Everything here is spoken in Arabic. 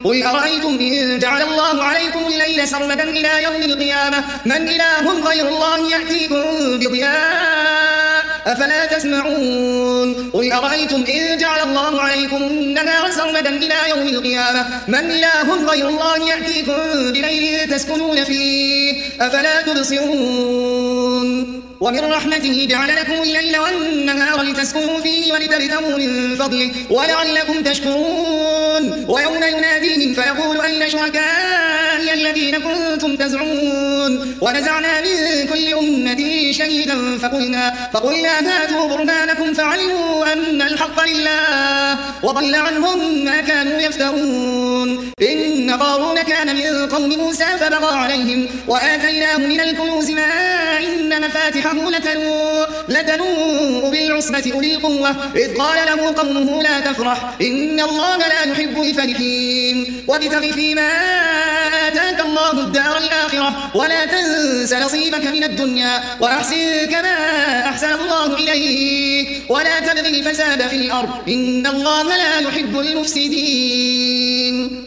قل أرأيتم إن جعل الله عليكم الليل سرمدا إلى يوم القيامة من إله غير الله يأتيكم بضياء أفلا تسمعون قل أرأيتم إن جعل الله عليكم النهار سرمدا إلى يوم القيامة من إله غير الله يأتيكم بليل تسكنون فيه أفلا تبصرون ومن رحمته جعل لكم الليل والنهار لتسكنوا فيه ولتبتغوا من فضله ولعلكم تشكرون ويوم يناديهم فيقول أين شركائي الذين كنتم تزعمون ونزعنا من كل أمة شهيدا فقلنا هاتوا برهانكم فعلموا أن الحق لله وضل عنهم ما كانوا يفترون إن قارون كان من قوم موسى فبغى عليهم وآتيناه من الكنوز ما إن مفاتحه لتنوء بالعصبة أولي القوة إذ قال له قومه لا تفرح إن الله لا يحب الفرحين وابتغ فيما آتاك الله الدار الآخرة ولا تنس نصيبك من الدنيا وأحسن كما أحسن الله إليك ولا تبغ الفساد في الأرض إن الله لا يحب المفسدين